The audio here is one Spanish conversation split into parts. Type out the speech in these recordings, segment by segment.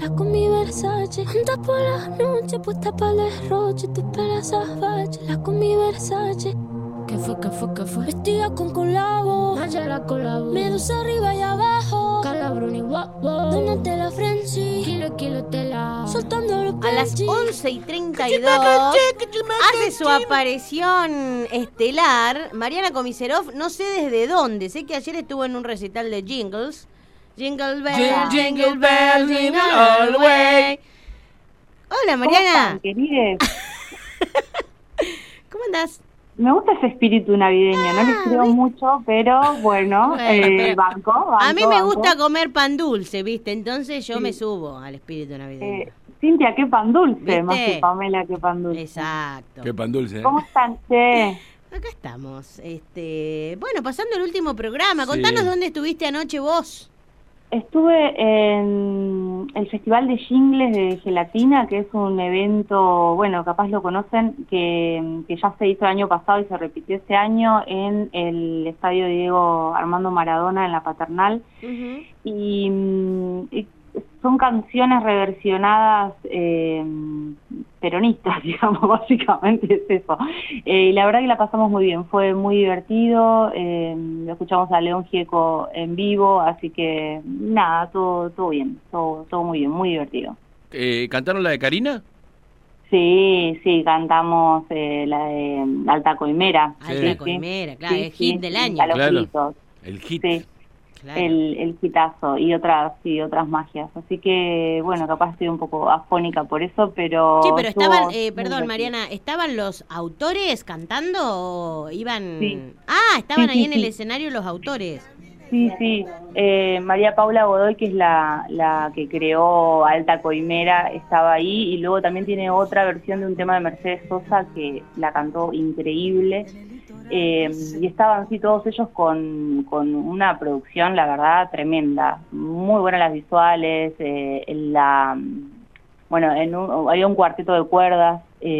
la con mi Versace. Anda por la noche, puesta para el derroche. Tu pela salvaje, la con mi Versace. ¿Qué fue? Vestida con colabo, Nacha la colabo. Medusa arriba y abajo. Calabroni, wow. Donate la frenzy. Kilo tela. Soltando los A las Benji. 11:32 hace su aparición estelar Mariana Komisarov, no sé desde dónde. Sé que ayer estuvo en un recital de Jingles. Jingle Bell, Jingle Bell, Jingle All the Way. Hola, Mariana. ¿Cómo están, querides? ¿Cómo andás? Me gusta ese espíritu navideño, no les creo mucho, pero bueno, pero banco. A mí me gusta comer pan dulce, ¿viste? Entonces yo me subo al espíritu navideño. Cintia, qué pan dulce, ¿Viste? más que Pamela, qué pan dulce. Exacto. Qué pan dulce. ¿Cómo están? Che? Acá estamos. Bueno, pasando el último programa, contanos dónde estuviste anoche vos. Estuve en el Festival de Jingles de Gelatina, que es un evento, bueno, capaz lo conocen, que ya se hizo el año pasado y se repitió este año en el Estadio Diego Armando Maradona, en la Paternal. Y son canciones reversionadas peronistas, digamos, básicamente es eso. Y la verdad que la pasamos muy bien, fue muy divertido, lo escuchamos a León Gieco en vivo, así que nada, todo bien, todo muy bien, muy divertido. ¿Cantaron la de Karina? Sí, cantamos la de Alta Coimera. Alta Coimera, claro, el hit del año. Claro, el hit. Sí. Claro. El hitazo y otras magias, así que bueno, capaz estoy un poco afónica por eso, pero sí, pero estaban, perdón Mariana, ¿estaban los autores cantando o iban? Sí. Estaban Sí, ahí en el sí. escenario los autores. Sí, María Paula Godoy, que es la que creó Alta Coimera, estaba ahí, y luego también tiene otra versión de un tema de Mercedes Sosa que la cantó increíble. Y estaban así todos ellos con una producción, la verdad, tremenda, muy buenas las visuales, había un cuarteto de cuerdas,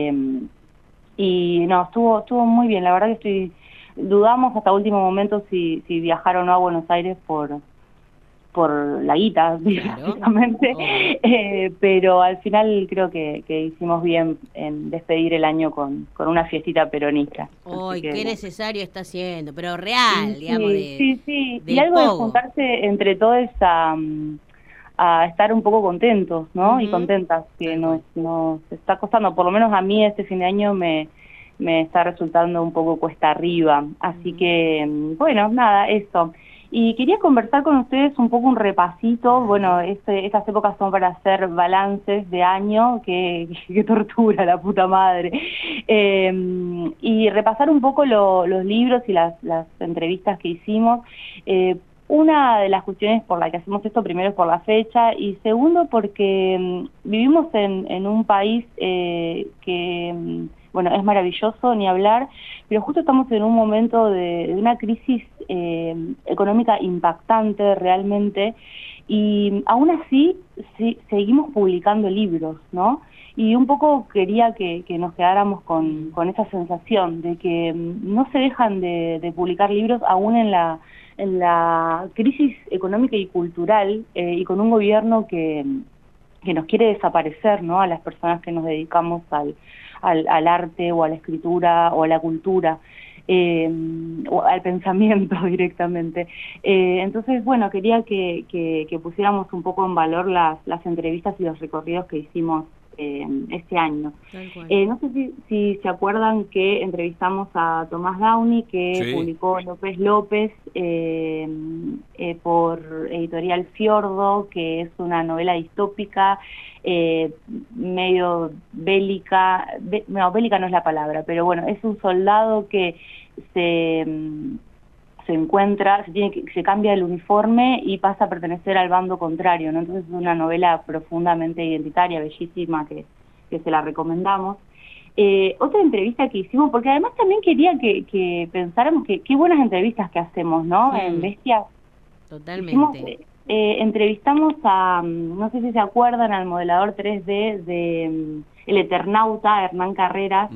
y no, estuvo muy bien, la verdad que dudamos hasta último momento si viajar o no a Buenos Aires por la guita, Claro. básicamente, pero al final creo que hicimos bien en despedir el año con una fiestita peronista. ¡Ay, que, qué necesario está siendo! Pero real, digamos. Sí. Y algo de juntarse entre todos a estar un poco contentos, ¿no? Y contentas, que nos está costando, por lo menos a mí este fin de año me está resultando un poco cuesta arriba. Así que, bueno, nada, eso. Y quería conversar con ustedes un poco un repasito, bueno, estas épocas son para hacer balances de año, que tortura, la puta madre, y repasar un poco los libros y las entrevistas que hicimos. Una de las cuestiones por la que hacemos esto, primero es por la fecha, y segundo porque vivimos en un país que... bueno, es maravilloso, ni hablar, pero justo estamos en un momento de una crisis económica impactante realmente, y aún así seguimos publicando libros, ¿no? Y un poco quería que nos quedáramos con esa sensación de que no se dejan de publicar libros aún en la crisis económica y cultural, y con un gobierno que nos quiere desaparecer, ¿no? A las personas que nos dedicamos al arte o a la escritura o a la cultura, o al pensamiento directamente. Entonces, bueno, quería que pusiéramos un poco en valor las entrevistas y los recorridos que hicimos este año. No sé si se acuerdan que entrevistamos a Tomás Downey, que publicó López López por Editorial Fiordo, que es una novela distópica, medio bélica, bélica no es la palabra, pero bueno, es un soldado que se encuentra, se cambia el uniforme y pasa a pertenecer al bando contrario, ¿no? Entonces es una novela profundamente identitaria, bellísima, que se la recomendamos. Otra entrevista que hicimos, porque además también quería que pensáramos que qué buenas entrevistas que hacemos, ¿no? En Bestia. Totalmente. Entrevistamos a, no sé si se acuerdan, al modelador 3D de El Eternauta, Hernán Carreras.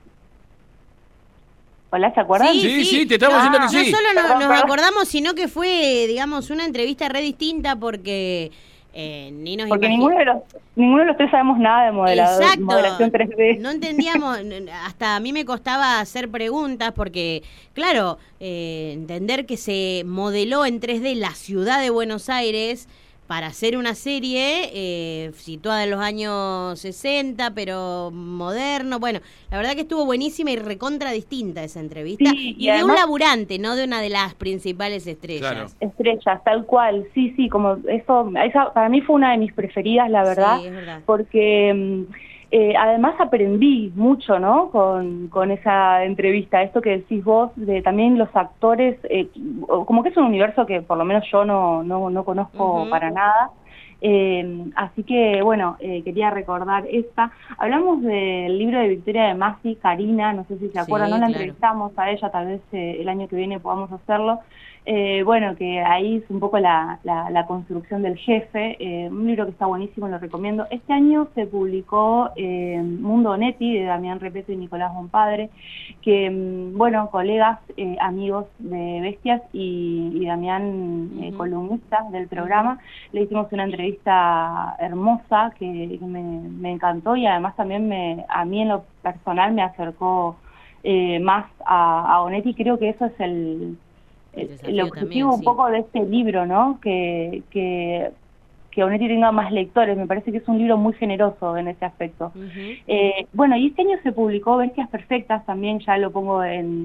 ¿Hola, se acuerdan? Sí, te estamos diciendo que sí. No solo nos acordamos, sino que fue, digamos, una entrevista re distinta porque ni nos Porque imaginamos. ninguno de los tres sabemos nada de Exacto. modelación 3D. No entendíamos, hasta a mí me costaba hacer preguntas porque, claro, entender que se modeló en 3D la ciudad de Buenos Aires para hacer una serie situada en los años 60, pero moderno. Bueno, la verdad que estuvo buenísima y recontra distinta esa entrevista. Sí, y de además, un laburante, no de una de las principales estrellas. Claro. Estrellas, tal cual. Sí, como eso, esa para mí fue una de mis preferidas, la verdad. Sí, es verdad. Porque además aprendí mucho, ¿no? Con esa entrevista, esto que decís vos, de también los actores, como que es un universo que por lo menos yo no conozco para nada. Así que, bueno, quería recordar esta. Hablamos del libro de Victoria de Masi, Karina, no sé si se acuerdan, no la entrevistamos a ella, tal vez el año que viene podamos hacerlo. Bueno, que ahí es un poco la construcción del jefe, un libro que está buenísimo, lo recomiendo. Este año se publicó Mundo Onetti, de Damián Repetto y Nicolás Bonpadre, que, bueno, colegas, amigos de Bestias y Damián, columnista del programa, le hicimos una entrevista hermosa que me encantó y además también a mí en lo personal me acercó más a Onetti. Creo que eso es el objetivo también, un poco de este libro, ¿no? Que Onetti tenga más lectores. Me parece que es un libro muy generoso en ese aspecto. Bueno, y este año se publicó Bestias Perfectas, también ya lo pongo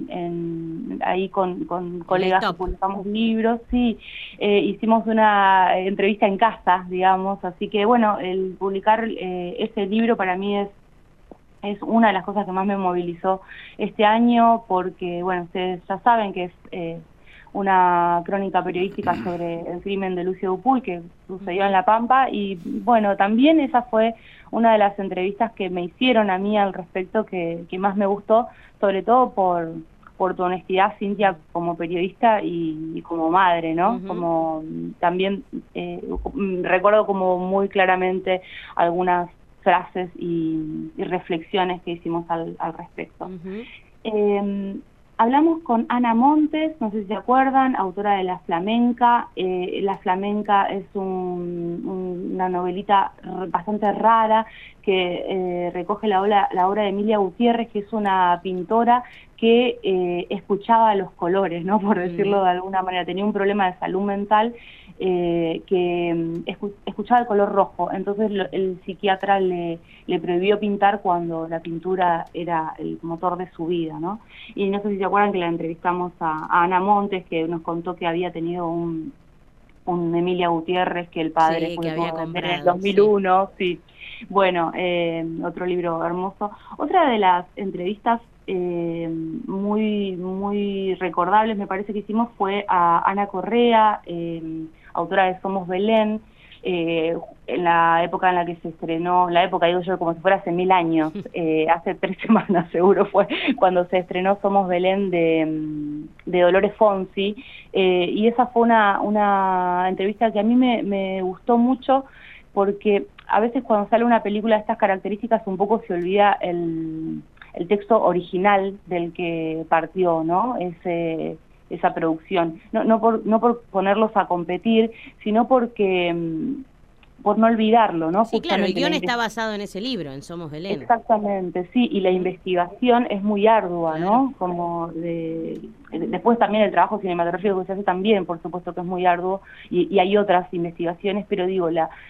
ahí con colegas que publicamos libros. Sí, hicimos una entrevista en casa, digamos, así que bueno, el publicar ese libro para mí es una de las cosas que más me movilizó este año, porque, bueno, ustedes ya saben que es una crónica periodística sobre el crimen de Lucio Dupuy que sucedió en La Pampa, y bueno, también esa fue una de las entrevistas que me hicieron a mí al respecto que más me gustó, sobre todo por tu honestidad, Cintia, como periodista y como madre, ¿no? Como también recuerdo como muy claramente algunas frases y reflexiones que hicimos al respecto. Hablamos con Ana Montes, no sé si se acuerdan, autora de La Flamenca. La Flamenca es una novelita bastante rara que recoge la obra de Emilia Gutiérrez, que es una pintora que escuchaba los colores, ¿no? Por decirlo de alguna manera. Tenía un problema de salud mental que escuchaba el color rojo, entonces el psiquiatra le prohibió pintar cuando la pintura era el motor de su vida, ¿no? Y no sé si se acuerdan que la entrevistamos a Ana Montes, que nos contó que había tenido un Emilia Gutiérrez, que el padre fue en el 2001, sí. Bueno, otro libro hermoso. Otra de las entrevistas muy recordables, me parece que hicimos, fue a Ana Correa, autora de Somos Belén, en la época en la que se estrenó, la época digo yo como si fuera hace 1000 años, hace 3 semanas seguro fue cuando se estrenó Somos Belén de Dolores Fonsi, y esa fue una entrevista que a mí me gustó mucho, porque a veces cuando sale una película de estas características un poco se olvida el texto original del que partió, ¿no? Esa producción. No por ponerlos a competir, sino porque por no olvidarlo, ¿no? Sí, claro, el guión está basado en ese libro, en Somos Belén. Exactamente, sí, y la investigación es muy ardua, ¿no? Como después también el trabajo cinematográfico que se hace también, por supuesto que es muy arduo, y hay otras investigaciones, pero digo,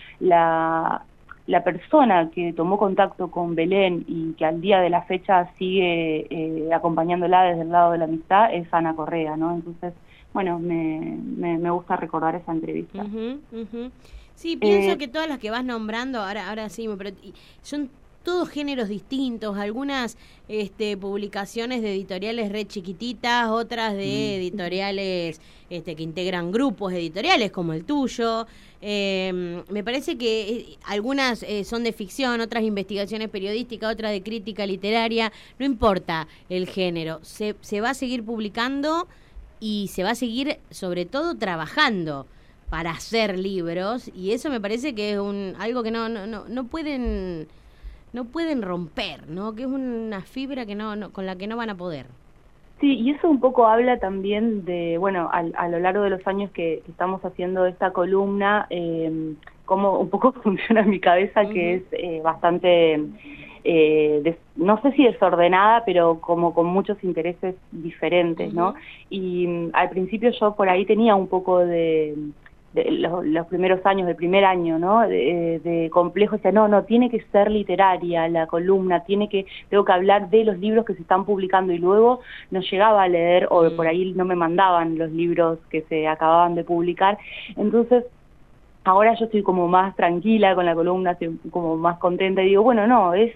la persona que tomó contacto con Belén y que al día de la fecha sigue acompañándola desde el lado de la amistad es Ana Correa, ¿no? Entonces, bueno, me gusta recordar esa entrevista. Sí, pienso que todas las que vas nombrando, ahora sí, pero son todos géneros distintos, algunas publicaciones de editoriales re chiquititas, otras de editoriales que integran grupos editoriales como el tuyo. Me parece que algunas son de ficción, otras investigaciones periodísticas, otras de crítica literaria, no importa el género, se va a seguir publicando y se va a seguir sobre todo trabajando para hacer libros, y eso me parece que es algo que no pueden romper, ¿no? Que es una fibra que con la que no van a poder. Sí, y eso un poco habla también de, bueno, a lo largo de los años que estamos haciendo esta columna, cómo un poco funciona mi cabeza, que es bastante, no sé si desordenada, pero como con muchos intereses diferentes, ¿no? Y al principio yo por ahí tenía un poco de los primeros años, del primer año, ¿no? De complejo, decía, no, tiene que ser literaria la columna, tengo que hablar de los libros que se están publicando, y luego no llegaba a leer, o por ahí no me mandaban los libros que se acababan de publicar. Entonces, ahora yo estoy como más tranquila con la columna, estoy como más contenta, y digo, bueno, no, es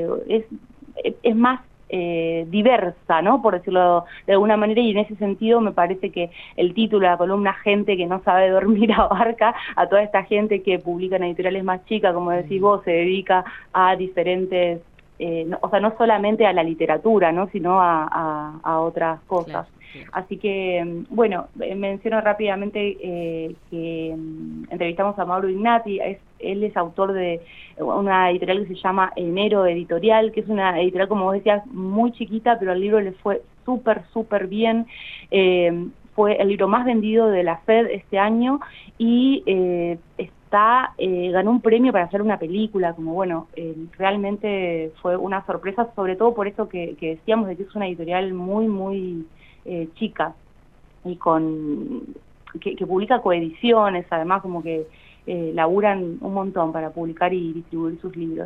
más diversa, ¿no? Por decirlo de alguna manera, y en ese sentido me parece que el título de la columna, Gente que no sabe dormir, abarca a toda esta gente que publica en editoriales más chicas, como decís vos, se dedica a diferentes, no solamente a la literatura, ¿no? Sino a otras cosas. Claro. Así que, bueno, menciono rápidamente que entrevistamos a Mauro Ignati. Él es autor de una editorial que se llama Enero Editorial, que es una editorial, como vos decías, muy chiquita, pero el libro le fue súper bien. Fue el libro más vendido de la FED este año, y ganó un premio para hacer una película, como bueno, realmente fue una sorpresa, sobre todo por eso que decíamos, de que es una editorial muy chica, y que publica coediciones, además, como que laburan un montón para publicar y distribuir sus libros.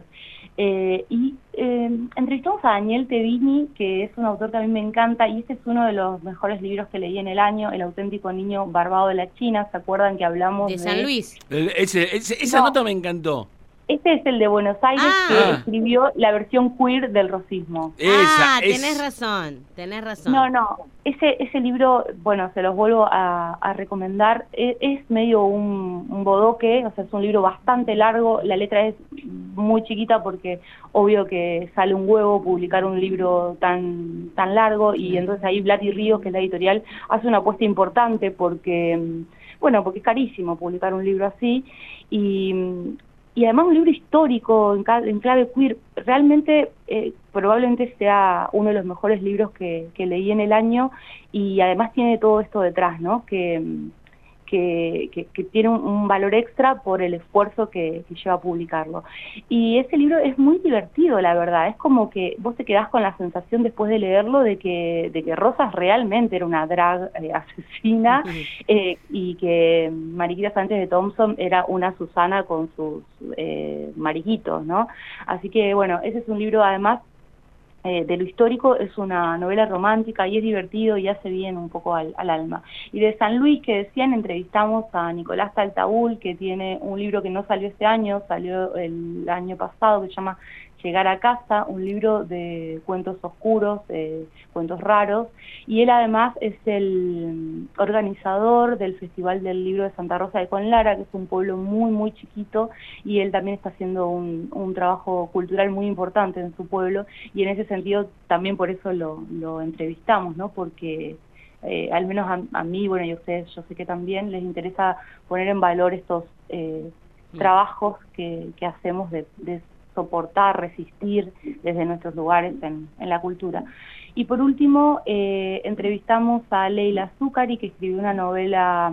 Entrevistamos a Daniel Tevini, que es un autor que a mí me encanta, y este es uno de los mejores libros que leí en el año, El auténtico niño barbado de la China. ¿Se acuerdan que hablamos de San Luis? Esa nota me encantó. Este es el de Buenos Aires, que escribió la versión queer del racismo. Tenés razón. No, ese libro, bueno, se los vuelvo a recomendar. Es medio un bodoque, o sea, es un libro bastante largo. La letra es muy chiquita porque obvio que sale un huevo publicar un libro tan largo, y entonces ahí Blatty Ríos, que es la editorial, hace una apuesta importante porque es carísimo publicar un libro así, y además un libro histórico en clave queer. Realmente probablemente sea uno de los mejores libros que leí en el año, y además tiene todo esto detrás, ¿no? Que tiene un valor extra por el esfuerzo que lleva a publicarlo. Y ese libro es muy divertido, la verdad. Es como que vos te quedás con la sensación después de leerlo de que Rosas realmente era una drag asesina, y que Mariquita Sánchez de Thompson era una Susana con sus mariquitos, ¿no? Así que, bueno, ese es un libro, además, de lo histórico, es una novela romántica, y es divertido y hace bien un poco al alma. Y de San Luis, que decían, entrevistamos a Nicolás Taltaúl, que tiene un libro que no salió este año, salió el año pasado, que se llama Llegar a casa, un libro de cuentos oscuros, cuentos raros, y él además es el organizador del Festival del Libro de Santa Rosa de Conlara, que es un pueblo muy chiquito, y él también está haciendo un trabajo cultural muy importante en su pueblo, y en ese sentido también por eso lo entrevistamos, ¿no? Porque al menos a mí, bueno, y a ustedes, yo sé que también les interesa poner en valor estos trabajos que hacemos de soportar, resistir desde nuestros lugares en la cultura. Y por último, entrevistamos a Leila Zuccari, que escribió una novela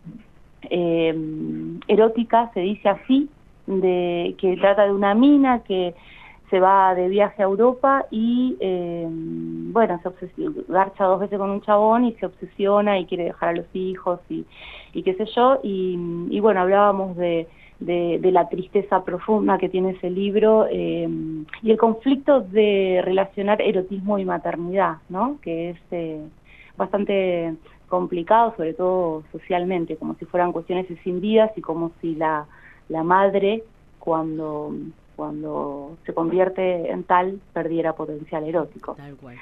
erótica, se dice así, que trata de una mina que se va de viaje a Europa y, se garcha 2 veces con un chabón y se obsesiona y quiere dejar a los hijos y qué sé yo, y bueno, hablábamos de la tristeza profunda que tiene ese libro, y el conflicto de relacionar erotismo y maternidad, ¿no? Que es bastante complicado, sobre todo socialmente, como si fueran cuestiones escindidas, y como si la madre, cuando se convierte en tal, perdiera potencial erótico. Tal cual.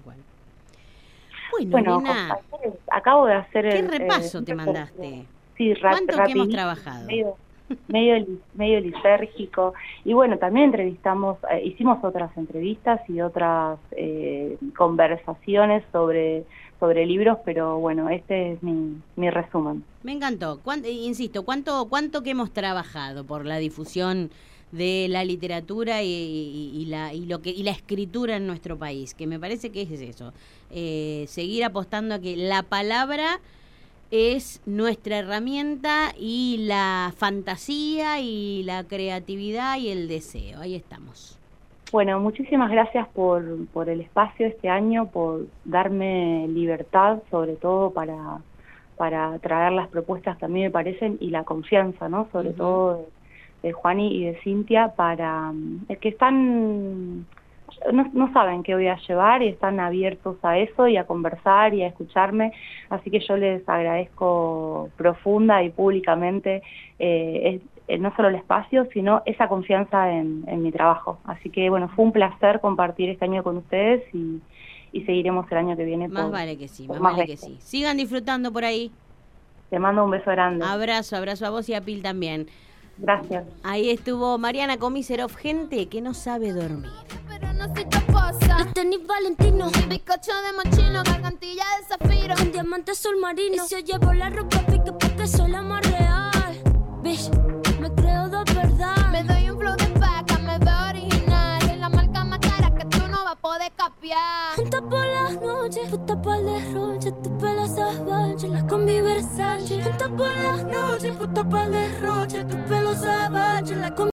Bueno, nena, acabo de hacer ¿qué repaso te mandaste? Sí, ¿Cuánto que hemos trabajado? Medio lisérgico, y bueno, también hicimos otras entrevistas y otras conversaciones sobre libros, pero bueno, este es mi resumen. Me encantó. Insisto, ¿cuánto que hemos trabajado por la difusión de la literatura y la escritura en nuestro país? Que me parece que es eso, seguir apostando a que la palabra es nuestra herramienta y la fantasía y la creatividad y el deseo. Ahí estamos. Bueno, muchísimas gracias por el espacio este año, por darme libertad, sobre todo para traer las propuestas que a mí me parecen y la confianza, ¿no? Sobre todo de Juani y de Cintia, para que están... No saben qué voy a llevar y están abiertos a eso y a conversar y a escucharme, así que yo les agradezco profunda y públicamente no solo el espacio, sino esa confianza en mi trabajo. Así que bueno, fue un placer compartir este año con ustedes y seguiremos el año que viene. Más vale que sí, más vale que sí. Sigan disfrutando por ahí. Te mando un beso grande. Abrazo a vos y a Pil también. Gracias. Ahí estuvo Mariana Komisarov, gente que no sabe dormir. Pero no soy taposa. Los tenis Valentino, bizcocho de mochino, gargantilla de zafiro, con diamante azul marino. Y si yo llevo la ropa pique porque soy la más real. Bitch, me creo de verdad. Me doy un flow de vaca, me veo original. Es la marca más cara que tú no vas a poder capiar. Junta por las noches, puta pa'l derroche, tu pelo salvaje, la combi Versace. Junta por las noches, puta pa'l derroche, tu pelo salvaje, la combi